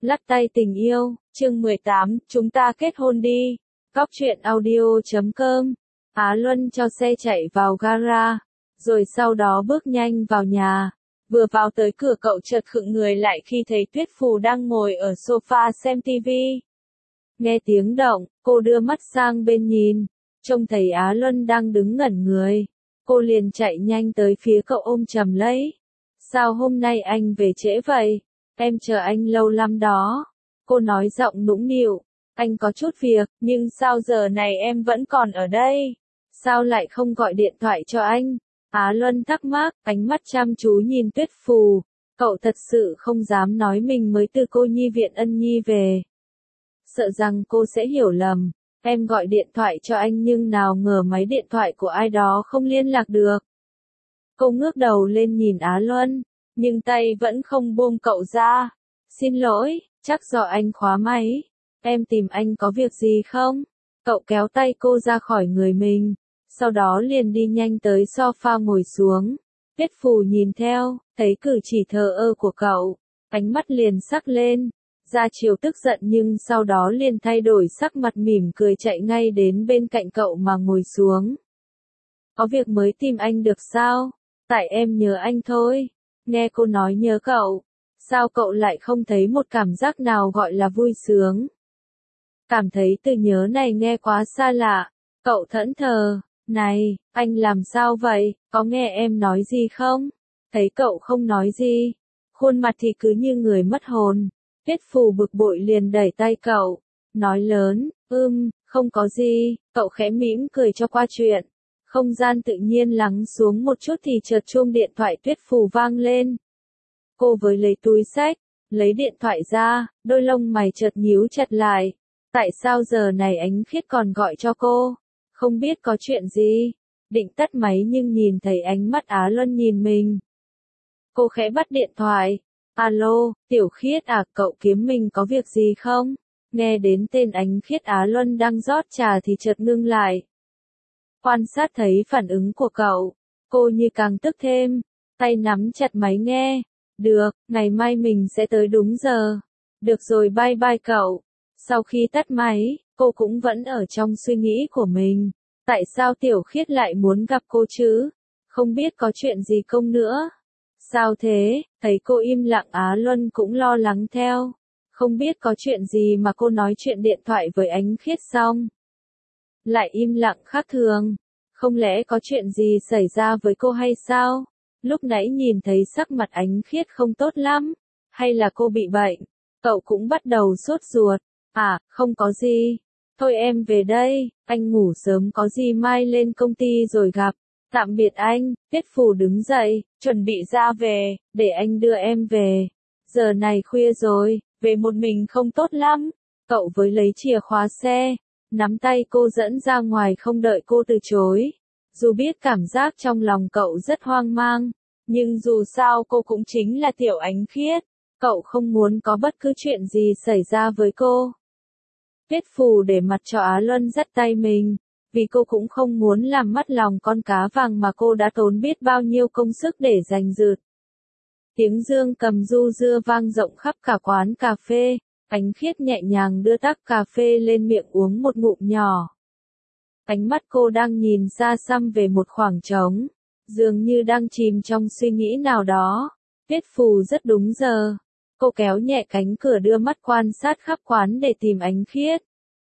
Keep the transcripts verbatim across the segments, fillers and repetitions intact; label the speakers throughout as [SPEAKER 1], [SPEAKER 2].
[SPEAKER 1] Lắc tay tình yêu, chương mười tám, chúng ta kết hôn đi. Góc truyện audio chấm com. Á Luân cho xe chạy vào gara, rồi sau đó bước nhanh vào nhà. Vừa vào tới cửa cậu chợt khựng người lại khi thấy Tuyết Phù đang ngồi ở sofa xem tivi. Nghe tiếng động, cô đưa mắt sang bên nhìn, trông thấy Á Luân đang đứng ngẩn người. Cô liền chạy nhanh tới phía cậu ôm chầm lấy. Sao hôm nay anh về trễ vậy? Em chờ anh lâu lắm đó. Cô nói giọng nũng nịu. Anh có chút việc, nhưng sao giờ này em vẫn còn ở đây? Sao lại không gọi điện thoại cho anh? Á Luân thắc mắc, ánh mắt chăm chú nhìn Tuyết Phù. Cậu thật sự không dám nói mình mới từ cô nhi viện Ân Nhi về. Sợ rằng cô sẽ hiểu lầm. Em gọi điện thoại cho anh nhưng nào ngờ máy điện thoại của ai đó không liên lạc được. Cô ngước đầu lên nhìn Á Luân, nhưng tay vẫn không buông cậu ra. Xin lỗi, chắc do anh khóa máy. Em tìm anh có việc gì không? Cậu kéo tay cô ra khỏi người mình, sau đó liền đi nhanh tới sofa ngồi xuống. Tuyết Phù nhìn theo, thấy cử chỉ thờ ơ của cậu, ánh mắt liền sắc lên. Ra chiều tức giận nhưng sau đó liền thay đổi sắc mặt mỉm cười chạy ngay đến bên cạnh cậu mà ngồi xuống. Có việc mới tìm anh được sao? Tại em nhớ anh thôi. Nghe cô nói nhớ cậu, sao cậu lại không thấy một cảm giác nào gọi là vui sướng? Cảm thấy từ nhớ này nghe quá xa lạ. Cậu thẫn thờ, này, anh làm sao vậy, có nghe em nói gì không? Thấy cậu không nói gì, khuôn mặt thì cứ như người mất hồn. Tuyết Phù bực bội liền đẩy tay cậu, nói lớn, ưm, không có gì. Cậu khẽ mỉm cười cho qua chuyện. Không gian tự nhiên lắng xuống một chút thì chợt chuông điện thoại Tuyết Phù vang lên. Cô với lấy túi xách, lấy điện thoại ra, đôi lông mày chợt nhíu chặt lại. Tại sao giờ này Ánh Khiết còn gọi cho cô? Không biết có chuyện gì? Định tắt máy nhưng nhìn thấy ánh mắt Á Luân nhìn mình. Cô khẽ bắt điện thoại. Alo, Tiểu Khiết à, cậu kiếm mình có việc gì không? Nghe đến tên Ánh Khiết, Á Luân đang rót trà thì chợt ngưng lại. Quan sát thấy phản ứng của cậu, cô như càng tức thêm, tay nắm chặt máy nghe. Được, ngày mai mình sẽ tới đúng giờ. Được rồi, bye bye cậu. Sau khi tắt máy, cô cũng vẫn ở trong suy nghĩ của mình. Tại sao Tiểu Khiết lại muốn gặp cô chứ? Không biết có chuyện gì không nữa? Sao thế? Thấy cô im lặng, Á Luân cũng lo lắng theo. Không biết có chuyện gì mà cô nói chuyện điện thoại với Ánh Khiết xong lại im lặng khác thường. Không lẽ có chuyện gì xảy ra với cô hay sao? Lúc nãy nhìn thấy sắc mặt Ánh Khiết không tốt lắm. Hay là cô bị bệnh? Cậu cũng bắt đầu sốt ruột. À, không có gì. Thôi em về đây, anh ngủ sớm có gì mai lên công ty rồi gặp. Tạm biệt anh. Tuyết Phù đứng dậy, chuẩn bị ra về, để anh đưa em về. Giờ này khuya rồi, về một mình không tốt lắm. Cậu với lấy chìa khóa xe, nắm tay cô dẫn ra ngoài không đợi cô từ chối. Dù biết cảm giác trong lòng cậu rất hoang mang, nhưng dù sao cô cũng chính là Tiểu Ánh Khiết. Cậu không muốn có bất cứ chuyện gì xảy ra với cô. Tuyết Phù để mặc cho Á Luân dắt tay mình, vì cô cũng không muốn làm mất lòng con cá vàng mà cô đã tốn biết bao nhiêu công sức để giành giật. Tiếng dương cầm du dưa vang rộng khắp cả quán cà phê. Ánh Khiết nhẹ nhàng đưa tách cà phê lên miệng uống một ngụm nhỏ. Ánh mắt cô đang nhìn xa xăm về một khoảng trống, dường như đang chìm trong suy nghĩ nào đó. Tuyết Phù rất đúng giờ. Cô kéo nhẹ cánh cửa đưa mắt quan sát khắp quán để tìm Ánh Khiết.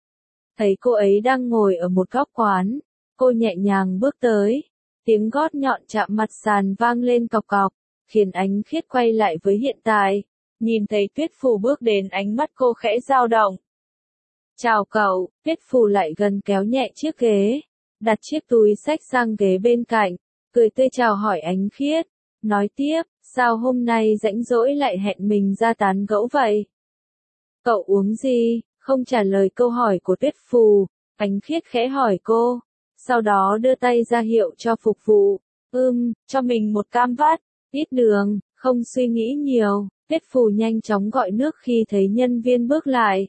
[SPEAKER 1] Thấy cô ấy đang ngồi ở một góc quán, cô nhẹ nhàng bước tới. Tiếng gót nhọn chạm mặt sàn vang lên cộc cộc, khiến Ánh Khiết quay lại với hiện tại. Nhìn thấy Tuyết Phù bước đến, ánh mắt cô khẽ dao động. Chào cậu. Tuyết Phù lại gần kéo nhẹ chiếc ghế, đặt chiếc túi xách sang ghế bên cạnh, cười tươi chào hỏi Ánh Khiết. Nói tiếp, sao hôm nay rảnh rỗi lại hẹn mình ra tán gẫu vậy? Cậu uống gì? Không trả lời câu hỏi của Tuyết Phù, Ánh Khiết khẽ hỏi cô, sau đó đưa tay ra hiệu cho phục vụ. Ừm, cho mình một cam vắt, ít đường. Không suy nghĩ nhiều, Tuyết Phù nhanh chóng gọi nước khi thấy nhân viên bước lại.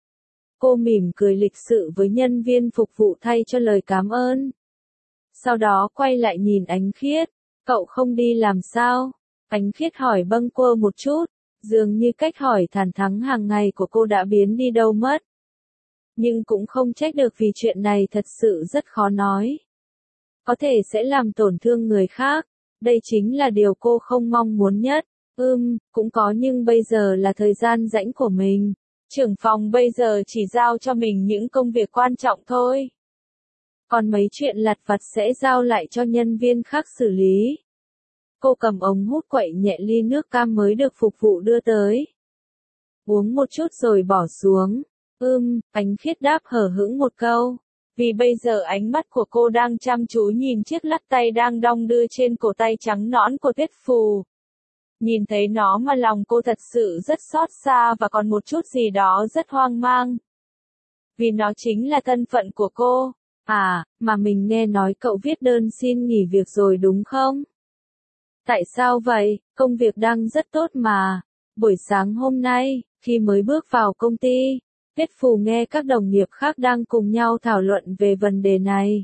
[SPEAKER 1] Cô mỉm cười lịch sự với nhân viên phục vụ thay cho lời cảm ơn. Sau đó quay lại nhìn Ánh Khiết. Cậu không đi làm sao? Ánh Khiết hỏi bâng quơ một chút, Dường như cách hỏi thản thắn hàng ngày của cô đã biến đi đâu mất. Nhưng cũng không trách được vì chuyện này thật sự rất khó nói. Có thể sẽ làm tổn thương người khác, đây chính là điều cô không mong muốn nhất. Ừm, cũng có nhưng bây giờ là thời gian rảnh của mình. Trưởng phòng bây giờ chỉ giao cho mình những công việc quan trọng thôi. Còn mấy chuyện lặt vặt sẽ giao lại cho nhân viên khác xử lý. Cô cầm ống hút quậy nhẹ ly nước cam mới được phục vụ đưa tới. Uống một chút rồi bỏ xuống. Ưm, Ánh Khiết đáp hờ hững một câu. Vì bây giờ ánh mắt của cô đang chăm chú nhìn chiếc lắc tay đang đong đưa trên cổ tay trắng nõn của Tuyết Phù. Nhìn thấy nó mà lòng cô thật sự rất xót xa và còn một chút gì đó rất hoang mang. Vì nó chính là thân phận của cô. À, mà mình nghe nói cậu viết đơn xin nghỉ việc rồi đúng không? Tại sao vậy? Công việc đang rất tốt mà. Buổi sáng hôm nay, khi mới bước vào công ty, Tuyết Phù nghe các đồng nghiệp khác đang cùng nhau thảo luận về vấn đề này.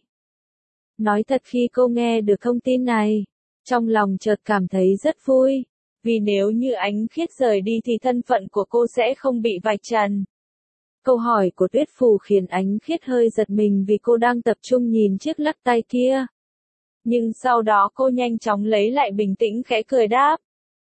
[SPEAKER 1] Nói thật khi cô nghe được thông tin này, trong lòng chợt cảm thấy rất vui. Vì nếu như Ánh Khiết rời đi thì thân phận của cô sẽ không bị vạch trần. Câu hỏi của Tuyết Phù khiến Ánh Khiết hơi giật mình vì cô đang tập trung nhìn chiếc lắc tay kia. Nhưng sau đó cô nhanh chóng lấy lại bình tĩnh khẽ cười đáp.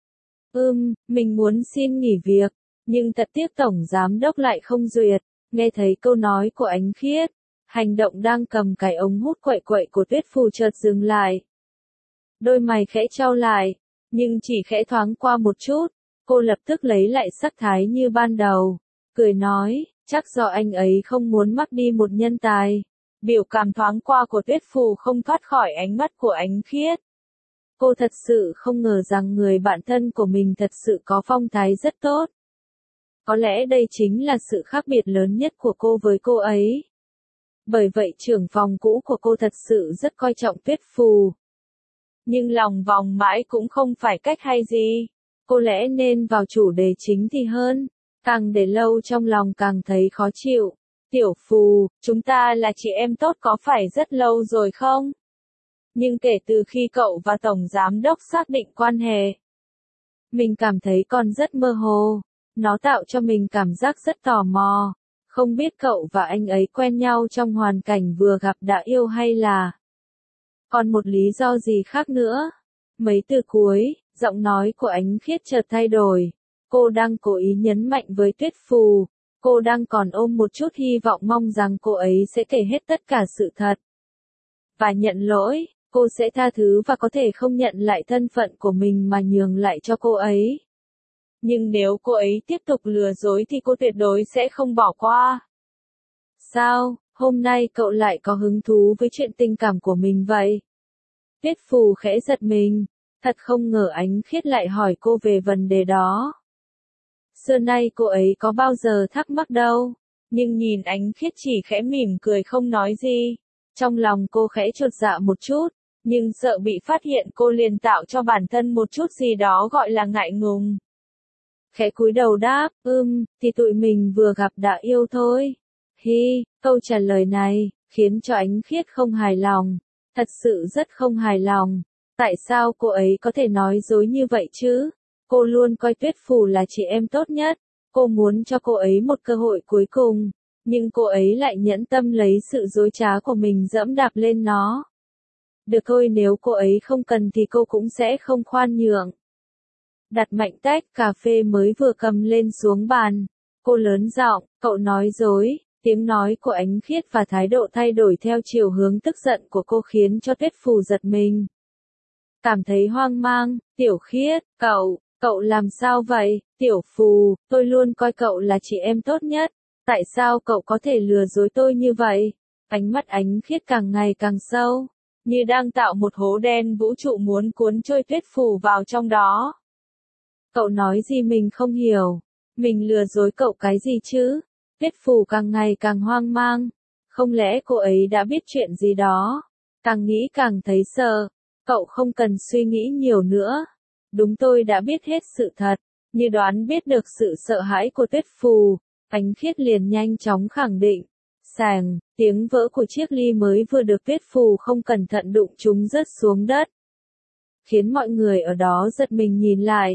[SPEAKER 1] Ừm, mình muốn xin nghỉ việc, nhưng thật tiếc tổng giám đốc lại không duyệt. Nghe thấy câu nói của Ánh Khiết, hành động đang cầm cái ống hút quậy quậy của Tuyết Phù chợt dừng lại. Đôi mày khẽ chau lại, nhưng chỉ khẽ thoáng qua một chút, cô lập tức lấy lại sắc thái như ban đầu, cười nói, chắc do anh ấy không muốn mất đi một nhân tài. Biểu cảm thoáng qua của Tuyết Phù không thoát khỏi ánh mắt của Ánh Khiết. Cô thật sự không ngờ rằng người bạn thân của mình thật sự có phong thái rất tốt. Có lẽ đây chính là sự khác biệt lớn nhất của cô với cô ấy. Bởi vậy trưởng phòng cũ của cô thật sự rất coi trọng Tuyết Phù. Nhưng lòng vòng mãi cũng không phải cách hay gì. Cô lẽ nên vào chủ đề chính thì hơn. Càng để lâu trong lòng càng thấy khó chịu. Tiểu Phù, chúng ta là chị em tốt có phải rất lâu rồi không? Nhưng kể từ khi cậu và Tổng Giám Đốc xác định quan hệ, mình cảm thấy còn rất mơ hồ. Nó tạo cho mình cảm giác rất tò mò. Không biết cậu và anh ấy quen nhau trong hoàn cảnh vừa gặp đã yêu hay là còn một lý do gì khác nữa. Mấy từ cuối, giọng nói của Ánh Khiết chợt thay đổi. Cô đang cố ý nhấn mạnh với Tuyết Phù. Cô đang còn ôm một chút hy vọng mong rằng cô ấy sẽ kể hết tất cả sự thật. Và nhận lỗi, cô sẽ tha thứ và có thể không nhận lại thân phận của mình mà nhường lại cho cô ấy. Nhưng nếu cô ấy tiếp tục lừa dối thì cô tuyệt đối sẽ không bỏ qua. Sao, hôm nay cậu lại có hứng thú với chuyện tình cảm của mình vậy? Tuyết Phù khẽ giật mình, thật không ngờ Ánh Khiết lại hỏi cô về vấn đề đó. Xưa nay cô ấy có bao giờ thắc mắc đâu, nhưng nhìn Ánh Khiết chỉ khẽ mỉm cười không nói gì. Trong lòng cô khẽ chột dạ một chút, nhưng sợ bị phát hiện cô liền tạo cho bản thân một chút gì đó gọi là ngại ngùng. Khẽ cúi đầu đáp, ưm, thì tụi mình vừa gặp đã yêu thôi. Hi, câu trả lời này, khiến cho Ánh Khiết không hài lòng. Thật sự rất không hài lòng. Tại sao cô ấy có thể nói dối như vậy chứ? Cô luôn coi Tuyết Phù là chị em tốt nhất. Cô muốn cho cô ấy một cơ hội cuối cùng. Nhưng cô ấy lại nhẫn tâm lấy sự dối trá của mình dẫm đạp lên nó. Được thôi, nếu cô ấy không cần thì cô cũng sẽ không khoan nhượng. Đặt mạnh tách cà phê mới vừa cầm lên xuống bàn. Cô lớn giọng, cậu nói dối. Tiếng nói của Ánh Khiết và thái độ thay đổi theo chiều hướng tức giận của cô khiến cho Tuyết Phù giật mình. Cảm thấy hoang mang, Tiểu Khiết, cậu, cậu làm sao vậy? Tiểu Phù, tôi luôn coi cậu là chị em tốt nhất. Tại sao cậu có thể lừa dối tôi như vậy? Ánh mắt Ánh Khiết càng ngày càng sâu, như đang tạo một hố đen vũ trụ muốn cuốn trôi Tuyết Phù vào trong đó. Cậu nói gì mình không hiểu? Mình lừa dối cậu cái gì chứ? Tuyết Phù càng ngày càng hoang mang. Không lẽ cô ấy đã biết chuyện gì đó? Càng nghĩ càng thấy sợ. Cậu không cần suy nghĩ nhiều nữa. Đúng, tôi đã biết hết sự thật. Như đoán biết được sự sợ hãi của Tuyết Phù, Ánh Khiết liền nhanh chóng khẳng định. Sàng, tiếng vỡ của chiếc ly mới vừa được Tuyết Phù không cẩn thận đụng chúng rớt xuống đất. Khiến mọi người ở đó giật mình nhìn lại.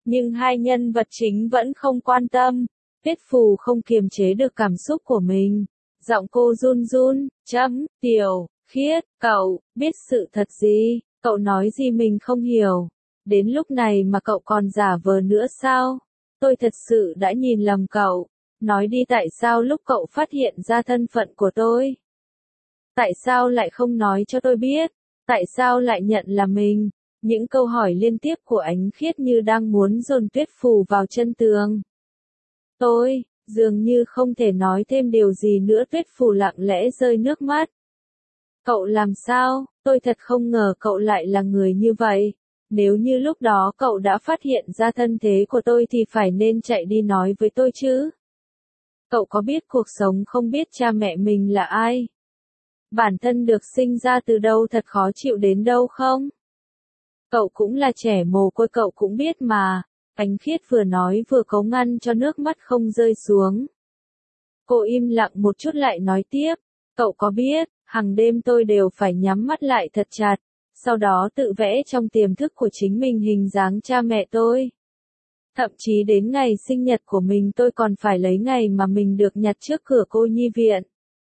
[SPEAKER 1] Nhưng hai nhân vật chính vẫn không quan tâm. Tuyết Phù không kiềm chế được cảm xúc của mình. Giọng cô run run, chấm, Tiểu Khiết, cậu, biết sự thật gì, cậu nói gì mình không hiểu. Đến lúc này mà cậu còn giả vờ nữa sao? Tôi thật sự đã nhìn lầm cậu. Nói đi, tại sao lúc cậu phát hiện ra thân phận của tôi? Tại sao lại không nói cho tôi biết? Tại sao lại nhận là mình? Những câu hỏi liên tiếp của Ánh Khiết như đang muốn dồn Tuyết Phù vào chân tường. Tôi, dường như không thể nói thêm điều gì nữa. Tuyết Phù lặng lẽ rơi nước mắt. Cậu làm sao? Tôi thật không ngờ cậu lại là người như vậy. Nếu như lúc đó cậu đã phát hiện ra thân thế của tôi thì phải nên chạy đi nói với tôi chứ. Cậu có biết cuộc sống không biết cha mẹ mình là ai? Bản thân được sinh ra từ đâu thật khó chịu đến đâu không? Cậu cũng là trẻ mồ côi, cậu cũng biết mà. Ánh Khiết vừa nói vừa cố ngăn cho nước mắt không rơi xuống. Cô im lặng một chút lại nói tiếp. Cậu có biết, hàng đêm tôi đều phải nhắm mắt lại thật chặt. Sau đó tự vẽ trong tiềm thức của chính mình hình dáng cha mẹ tôi. Thậm chí đến ngày sinh nhật của mình tôi còn phải lấy ngày mà mình được nhặt trước cửa cô nhi viện.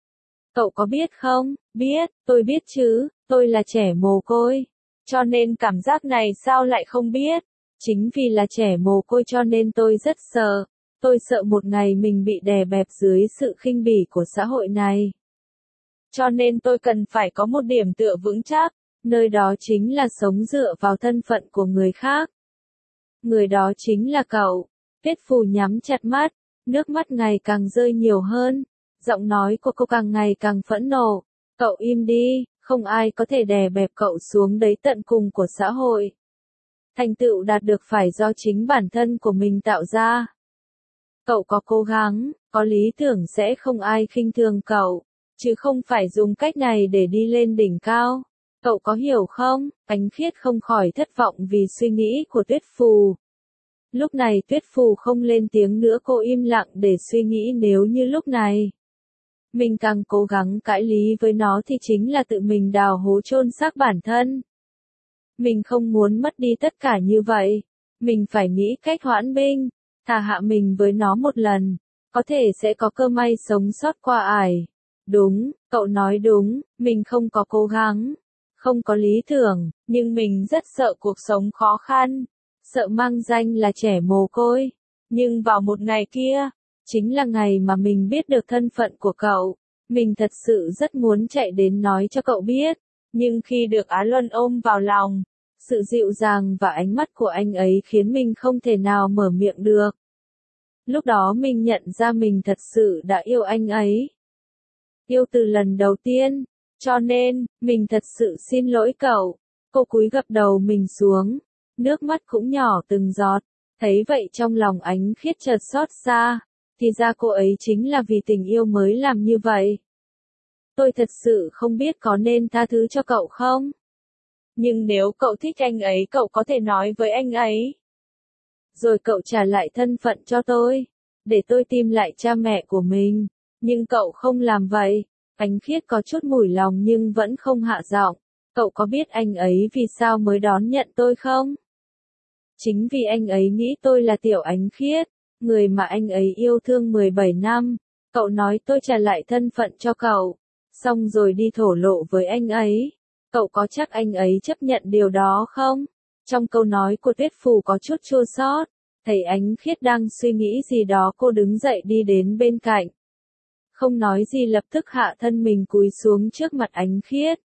[SPEAKER 1] Cậu có biết không? Biết, tôi biết chứ, tôi là trẻ mồ côi. Cho nên cảm giác này sao lại không biết? Chính vì là trẻ mồ côi cho nên tôi rất sợ. Tôi sợ một ngày mình bị đè bẹp dưới sự khinh bỉ của xã hội này. Cho nên tôi cần phải có một điểm tựa vững chắc. Nơi đó chính là sống dựa vào thân phận của người khác. Người đó chính là cậu. Tuyết Phù nhắm chặt mắt, nước mắt ngày càng rơi nhiều hơn. Giọng nói của cô càng ngày càng phẫn nộ. Cậu im đi, không ai có thể đè bẹp cậu xuống đấy tận cùng của xã hội. Thành tựu đạt được phải do chính bản thân của mình tạo ra. Cậu có cố gắng, có lý tưởng sẽ không ai khinh thường cậu, chứ không phải dùng cách này để đi lên đỉnh cao. Cậu có hiểu không? Ánh Khiết không khỏi thất vọng vì suy nghĩ của Tuyết Phù. Lúc này Tuyết Phù không lên tiếng nữa, cô im lặng để suy nghĩ nếu như lúc này. Mình càng cố gắng cãi lý với nó thì chính là tự mình đào hố chôn xác bản thân. Mình không muốn mất đi tất cả như vậy. Mình phải nghĩ cách hoãn binh, thả hạ mình với nó một lần. Có thể sẽ có cơ may sống sót qua ải. Đúng, cậu nói đúng, mình không có cố gắng. Không có lý tưởng, nhưng mình rất sợ cuộc sống khó khăn, sợ mang danh là trẻ mồ côi. Nhưng vào một ngày kia, chính là ngày mà mình biết được thân phận của cậu, mình thật sự rất muốn chạy đến nói cho cậu biết. Nhưng khi được Á Luân ôm vào lòng, sự dịu dàng và ánh mắt của anh ấy khiến mình không thể nào mở miệng được. Lúc đó mình nhận ra mình thật sự đã yêu anh ấy. Yêu từ lần đầu tiên. Cho nên, mình thật sự xin lỗi cậu. Cô cúi gập đầu mình xuống. Nước mắt cũng nhỏ từng giọt. Thấy vậy trong lòng Ánh Khiết chợt xót xa. Thì ra cô ấy chính là vì tình yêu mới làm như vậy. Tôi thật sự không biết có nên tha thứ cho cậu không? Nhưng nếu cậu thích anh ấy, cậu có thể nói với anh ấy. Rồi cậu trả lại thân phận cho tôi. Để tôi tìm lại cha mẹ của mình. Nhưng cậu không làm vậy. Ánh Khiết có chút mủi lòng nhưng vẫn không hạ giọng. Cậu có biết anh ấy vì sao mới đón nhận tôi không? Chính vì anh ấy nghĩ tôi là Tiểu Ánh Khiết, người mà anh ấy yêu thương mười bảy năm. Cậu nói tôi trả lại thân phận cho cậu, xong rồi đi thổ lộ với anh ấy. Cậu có chắc anh ấy chấp nhận điều đó không? Trong câu nói của Tuyết Phù có chút chua xót. Thấy Ánh Khiết đang suy nghĩ gì đó, cô đứng dậy đi đến bên cạnh. Không nói gì lập tức hạ thân mình cúi xuống trước mặt Ánh Khiết.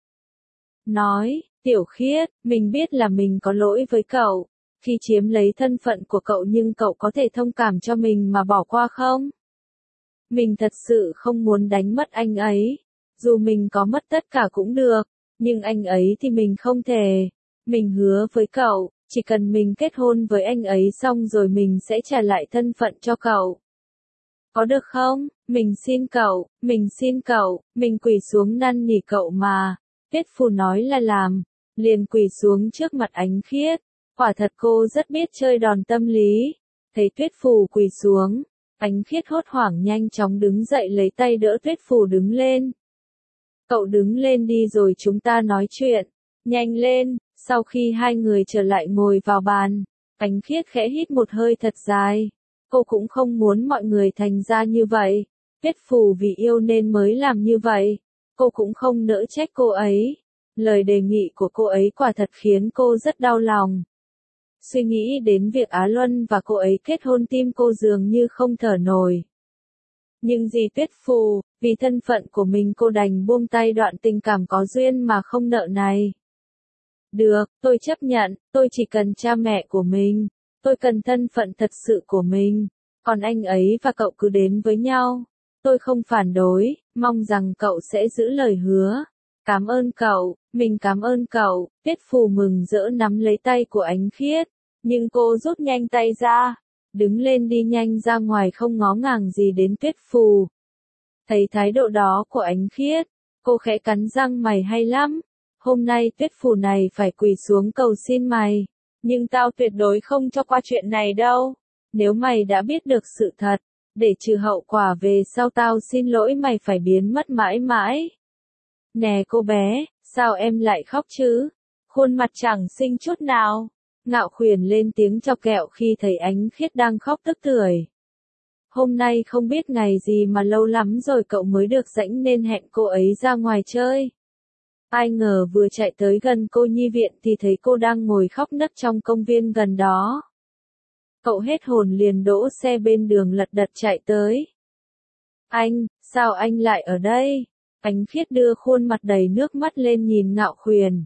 [SPEAKER 1] Nói, Tiểu Khiết, mình biết là mình có lỗi với cậu, khi chiếm lấy thân phận của cậu, nhưng cậu có thể thông cảm cho mình mà bỏ qua không? Mình thật sự không muốn đánh mất anh ấy. Dù mình có mất tất cả cũng được, nhưng anh ấy thì mình không thể. Mình hứa với cậu, chỉ cần mình kết hôn với anh ấy xong rồi mình sẽ trả lại thân phận cho cậu. Có được không? Mình xin cậu, mình xin cậu, mình quỳ xuống năn nỉ cậu mà. Tuyết Phù nói là làm, liền quỳ xuống trước mặt Ánh Khiết. Quả thật cô rất biết chơi đòn tâm lý. Thấy Tuyết Phù quỳ xuống, Ánh Khiết hốt hoảng nhanh chóng đứng dậy lấy tay đỡ Tuyết Phù đứng lên. Cậu đứng lên đi rồi chúng ta nói chuyện. Nhanh lên. Sau khi hai người trở lại ngồi vào bàn, Ánh Khiết khẽ hít một hơi thật dài. Cô cũng không muốn mọi người thành ra như vậy. Tuyết Phù vì yêu nên mới làm như vậy. Cô cũng không nỡ trách cô ấy. Lời đề nghị của cô ấy quả thật khiến cô rất đau lòng. Suy nghĩ đến việc Á Luân và cô ấy kết hôn tim cô dường như không thở nổi. Nhưng dì Tuyết Phù, vì thân phận của mình cô đành buông tay đoạn tình cảm có duyên mà không nợ này. Được, tôi chấp nhận, tôi chỉ cần cha mẹ của mình. Tôi cần thân phận thật sự của mình. Còn anh ấy và cậu cứ đến với nhau. Tôi không phản đối, mong rằng cậu sẽ giữ lời hứa. Cảm ơn cậu, mình cảm ơn cậu. Tuyết Phù mừng rỡ nắm lấy tay của Ánh Khiết. Nhưng cô rút nhanh tay ra. Đứng lên đi nhanh ra ngoài không ngó ngàng gì đến Tuyết Phù. Thấy thái độ đó của Ánh Khiết, cô khẽ cắn răng mày hay lắm. Hôm nay Tuyết Phù này phải quỳ xuống cầu xin mày. Nhưng tao tuyệt đối không cho qua chuyện này đâu. Nếu mày đã biết được sự thật, để trừ hậu quả về sau tao xin lỗi mày phải biến mất mãi mãi. Nè cô bé, sao em lại khóc chứ? Khuôn mặt chẳng xinh chút nào. Ngạo Khuyển lên tiếng chọc ghẹo khi thấy Ánh Khiết đang khóc tức tưởi. Hôm nay không biết ngày gì mà lâu lắm rồi cậu mới được rảnh nên hẹn cô ấy ra ngoài chơi. Ai ngờ vừa chạy tới gần cô nhi viện thì thấy cô đang ngồi khóc nấc trong công viên gần đó. Cậu hết hồn liền đỗ xe bên đường lật đật chạy tới. Anh, sao anh lại ở đây? Ánh Khiết đưa khuôn mặt đầy nước mắt lên nhìn Ngạo Khuyển.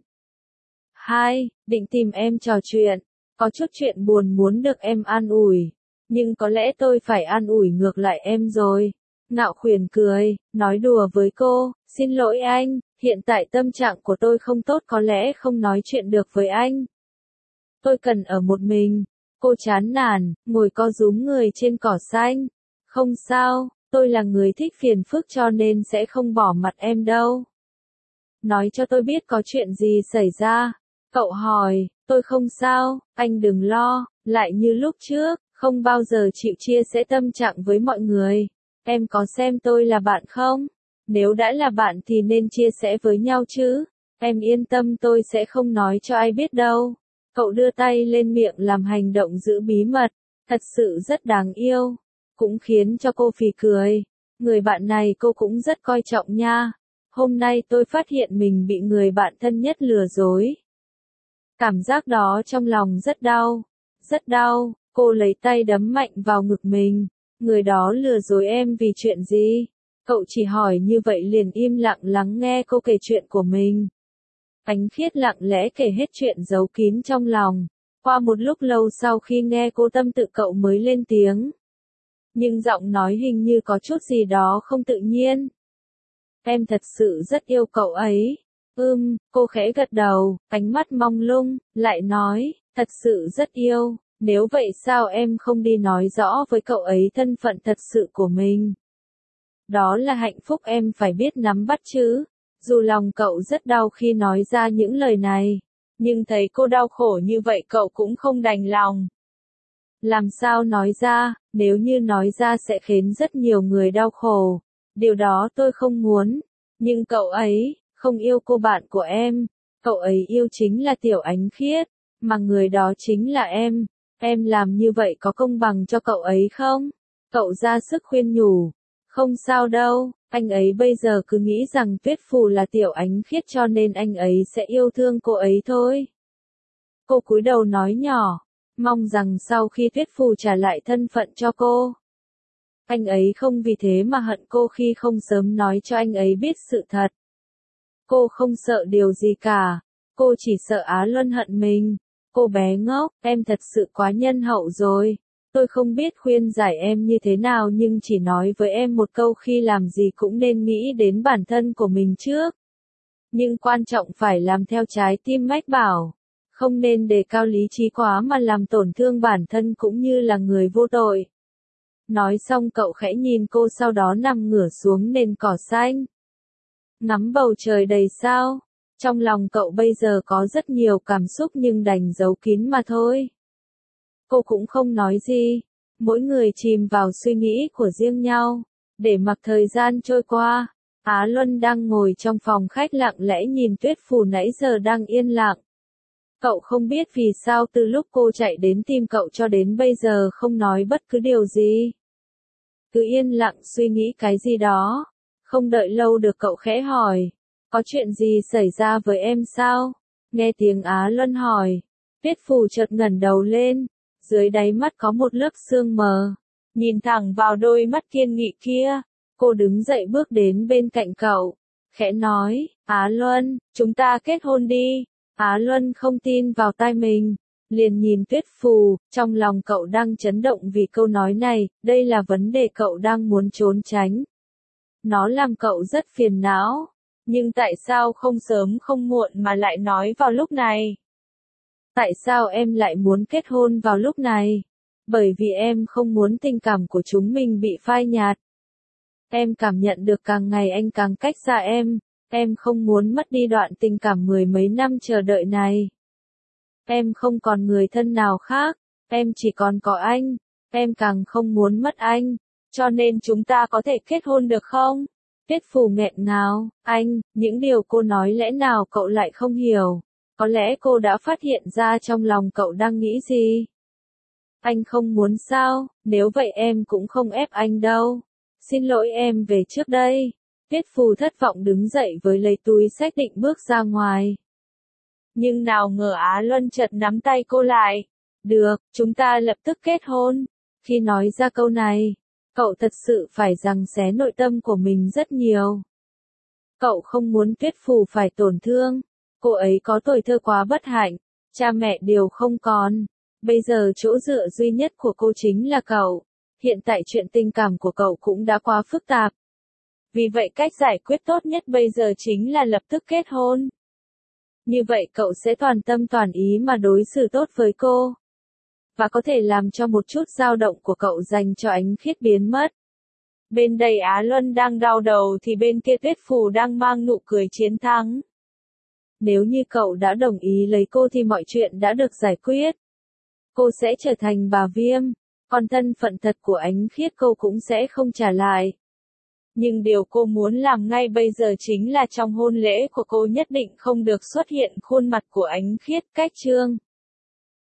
[SPEAKER 1] Hai, định tìm em trò chuyện, có chút chuyện buồn muốn được em an ủi, nhưng có lẽ tôi phải an ủi ngược lại em rồi. Ngạo Khuyển cười, nói đùa với cô, xin lỗi anh, hiện tại tâm trạng của tôi không tốt có lẽ không nói chuyện được với anh. Tôi cần ở một mình. Cô chán nản, ngồi co rúm người trên cỏ xanh. Không sao, tôi là người thích phiền phức cho nên sẽ không bỏ mặt em đâu. Nói cho tôi biết có chuyện gì xảy ra. Cậu hỏi, tôi không sao, anh đừng lo, lại như lúc trước, không bao giờ chịu chia sẻ tâm trạng với mọi người. Em có xem tôi là bạn không? Nếu đã là bạn thì nên chia sẻ với nhau chứ. Em yên tâm tôi sẽ không nói cho ai biết đâu. Cậu đưa tay lên miệng làm hành động giữ bí mật, thật sự rất đáng yêu, cũng khiến cho cô phì cười. Người bạn này cô cũng rất coi trọng nha. Hôm nay tôi phát hiện mình bị người bạn thân nhất lừa dối. Cảm giác đó trong lòng rất đau, rất đau, cô lấy tay đấm mạnh vào ngực mình. Người đó lừa dối em vì chuyện gì? Cậu chỉ hỏi như vậy liền im lặng lắng nghe cô kể chuyện của mình. Ánh Khiết lặng lẽ kể hết chuyện giấu kín trong lòng. Qua một lúc lâu sau khi nghe cô tâm tự cậu mới lên tiếng. Nhưng giọng nói hình như có chút gì đó không tự nhiên. Em thật sự rất yêu cậu ấy. Ừm, cô khẽ gật đầu, ánh mắt mong lung, lại nói, thật sự rất yêu. Nếu vậy sao em không đi nói rõ với cậu ấy thân phận thật sự của mình? Đó là hạnh phúc em phải biết nắm bắt chứ. Dù lòng cậu rất đau khi nói ra những lời này, nhưng thấy cô đau khổ như vậy cậu cũng không đành lòng. Làm sao nói ra, nếu như nói ra sẽ khiến rất nhiều người đau khổ. Điều đó tôi không muốn. Nhưng cậu ấy, không yêu cô bạn của em. Cậu ấy yêu chính là Tiểu Ánh Khiết, mà người đó chính là em. Em làm như vậy có công bằng cho cậu ấy không? Cậu ra sức khuyên nhủ. Không sao đâu, anh ấy bây giờ cứ nghĩ rằng Tuyết Phù là Tiểu Ánh Khiết cho nên anh ấy sẽ yêu thương cô ấy thôi. Cô cúi đầu nói nhỏ, mong rằng sau khi Tuyết Phù trả lại thân phận cho cô, anh ấy không vì thế mà hận cô khi không sớm nói cho anh ấy biết sự thật. Cô không sợ điều gì cả, cô chỉ sợ Á Luân hận mình. Cô bé ngốc, em thật sự quá nhân hậu rồi. Tôi không biết khuyên giải em như thế nào nhưng chỉ nói với em một câu khi làm gì cũng nên nghĩ đến bản thân của mình trước. Nhưng quan trọng phải làm theo trái tim mách bảo. Không nên đề cao lý trí quá mà làm tổn thương bản thân cũng như là người vô tội. Nói xong cậu khẽ nhìn cô sau đó nằm ngửa xuống nền cỏ xanh. Ngắm bầu trời đầy sao. Trong lòng cậu bây giờ có rất nhiều cảm xúc nhưng đành giấu kín mà thôi. Cô cũng không nói gì. Mỗi người chìm vào suy nghĩ của riêng nhau. Để mặc thời gian trôi qua, Á Luân đang ngồi trong phòng khách lặng lẽ nhìn Tuyết Phù nãy giờ đang yên lặng. Cậu không biết vì sao từ lúc cô chạy đến tìm cậu cho đến bây giờ không nói bất cứ điều gì. Cứ yên lặng suy nghĩ cái gì đó. Không đợi lâu được cậu khẽ hỏi. Có chuyện gì xảy ra với em sao? Nghe tiếng Á Luân hỏi. Tuyết Phù chợt ngẩng đầu lên. Dưới đáy mắt có một lớp sương mờ. Nhìn thẳng vào đôi mắt kiên nghị kia. Cô đứng dậy bước đến bên cạnh cậu. Khẽ nói, Á Luân, chúng ta kết hôn đi. Á Luân không tin vào tai mình. Liền nhìn Tuyết Phù, trong lòng cậu đang chấn động vì câu nói này, đây là vấn đề cậu đang muốn trốn tránh. Nó làm cậu rất phiền não. Nhưng tại sao không sớm không muộn mà lại nói vào lúc này? Tại sao em lại muốn kết hôn vào lúc này? Bởi vì em không muốn tình cảm của chúng mình bị phai nhạt. Em cảm nhận được càng ngày anh càng cách xa em. Em không muốn mất đi đoạn tình cảm mười mấy năm chờ đợi này. Em không còn người thân nào khác. Em chỉ còn có anh. Em càng không muốn mất anh. Cho nên chúng ta có thể kết hôn được không? Tuyết Phù nghẹn ngào. Anh, những điều cô nói lẽ nào cậu lại không hiểu? Có lẽ cô đã phát hiện ra trong lòng cậu đang nghĩ gì? Anh không muốn sao? Nếu vậy em cũng không ép anh đâu. Xin lỗi em về trước đây. Tuyết Phù thất vọng đứng dậy với lấy túi xách định bước ra ngoài. Nhưng nào ngờ Á Luân chợt nắm tay cô lại. Được, chúng ta lập tức kết hôn. Khi nói ra câu này, cậu thật sự phải giằng xé nội tâm của mình rất nhiều. Cậu không muốn Tuyết Phù phải tổn thương. Cô ấy có tuổi thơ quá bất hạnh, cha mẹ đều không còn. Bây giờ chỗ dựa duy nhất của cô chính là cậu. Hiện tại chuyện tình cảm của cậu cũng đã quá phức tạp. Vì vậy cách giải quyết tốt nhất bây giờ chính là lập tức kết hôn. Như vậy cậu sẽ toàn tâm toàn ý mà đối xử tốt với cô. Và có thể làm cho một chút dao động của cậu dành cho Ánh Khiết biến mất. Bên đây Á Luân đang đau đầu thì bên kia Tuyết Phù đang mang nụ cười chiến thắng. Nếu như cậu đã đồng ý lấy cô thì mọi chuyện đã được giải quyết. Cô sẽ trở thành bà Viêm, còn thân phận thật của Ánh Khiết cô cũng sẽ không trả lại. Nhưng điều cô muốn làm ngay bây giờ chính là trong hôn lễ của cô nhất định không được xuất hiện khuôn mặt của Ánh Khiết. Cách chương